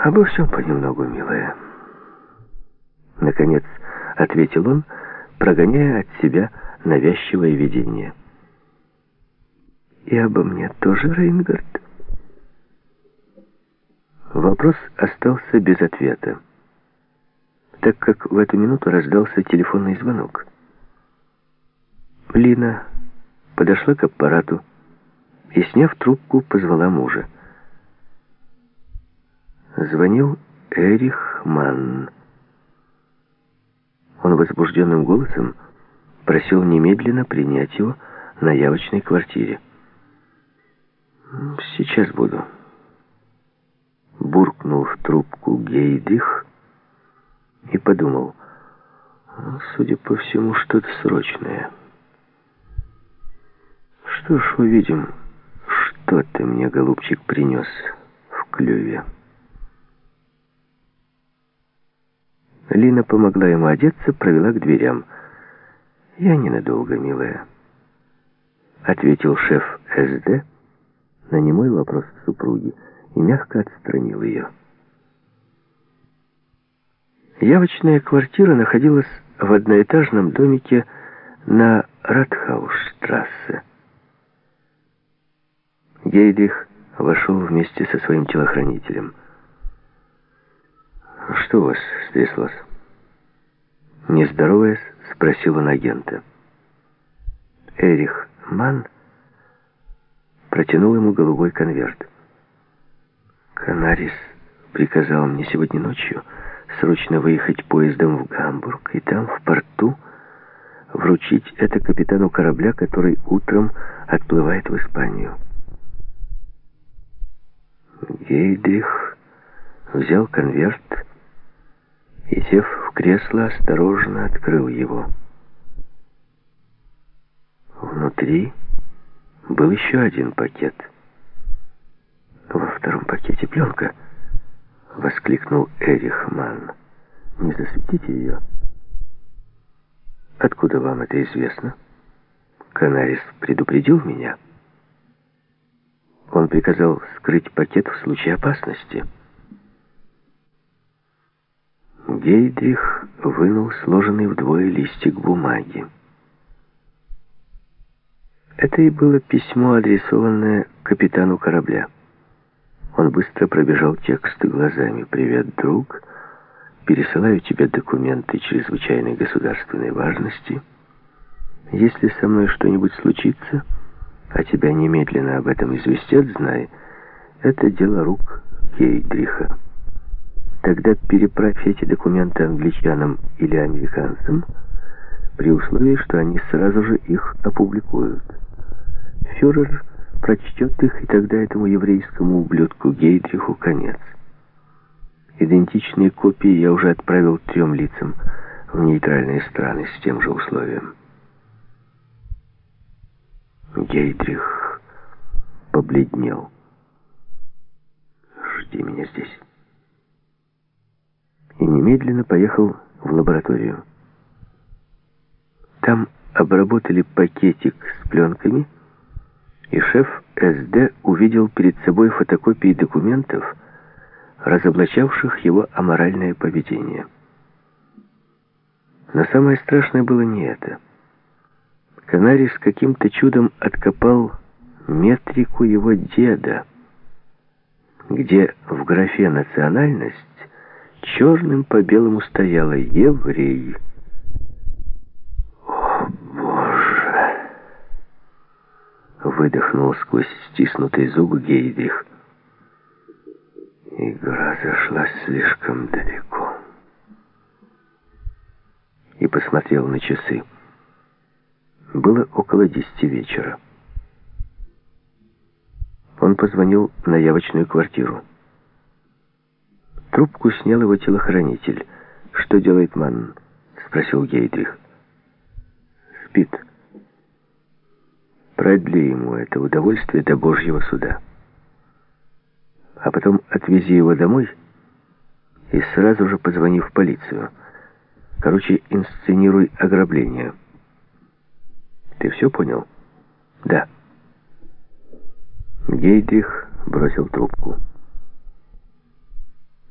«Обо всем понемногу, милая». Наконец ответил он, прогоняя от себя навязчивое видение. «И обо мне тоже, Рейнгард?» Вопрос остался без ответа, так как в эту минуту раздался телефонный звонок. Лина подошла к аппарату и, сняв трубку, позвала мужа. Звонил Эрих Манн. Он возбужденным голосом просил немедленно принять его на явочной квартире. «Сейчас буду», — буркнул в трубку Гейдрих и подумал: судя по всему, что-то срочное. Что ж, увидим, что ты мне, голубчик, принес в клюве. Лина помогла ему одеться, провела к дверям. «Я ненадолго, милая», — ответил шеф СД на немой вопрос супруги и мягко отстранил ее. Явочная квартира находилась в одноэтажном домике на Ратхаусштрассе. Гейдрих вошел вместе со своим телохранителем. «Что у вас стряслось?» Не здороваясь, спросил он агента. Эрих Манн протянул ему голубой конверт. «Канарис приказал мне сегодня ночью срочно выехать поездом в Гамбург и там, в порту, вручить это капитану корабля, который утром отплывает в Испанию». Гейдрих взял конверт и, сев в кресло, осторожно открыл его. Внутри был еще один пакет. «Во втором пакете пленка», — воскликнул Эрих Манн. «Не засветите ее». «Откуда вам это известно?» «Канарис предупредил меня. Он приказал скрыть пакет в случае опасности». Гейдрих вынул сложенный вдвое листик бумаги. Это и было письмо, адресованное капитану корабля. Он быстро пробежал текст глазами. «Привет, друг. Пересылаю тебе документы чрезвычайной государственной важности. Если со мной что-нибудь случится, а тебя немедленно об этом известят, знай, это дело рук Гейдриха. Тогда переправь эти документы англичанам или американцам, при условии, что они сразу же их опубликуют. Фюрер прочтет их, и тогда этому еврейскому ублюдку Гейдриху конец. Идентичные копии я уже отправил 3 лицам в нейтральные страны с тем же условием». Гейдрих побледнел. «Жди меня здесь». И немедленно поехал в лабораторию. Там обработали пакетик с пленками, и шеф СД увидел перед собой фотокопии документов, разоблачавших его аморальное поведение. Но самое страшное было не это. Канарис каким-то чудом откопал метрику его деда, где в графе «национальность» черным по белому стояло «еврей». «О, Боже!» — выдохнул сквозь стиснутые зубы Гейдрих. Игра зашла слишком далеко. И посмотрел на часы. Было около 10 вечера. Он позвонил на явочную квартиру. Трубку снял его телохранитель. «Что делает Манн?» — спросил Гейдрих. «Спит. Продли ему это удовольствие до Божьего суда. А потом отвези его домой и сразу же позвони в полицию. Короче, инсценируй ограбление. Ты все понял?» «Да». Гейдрих бросил трубку.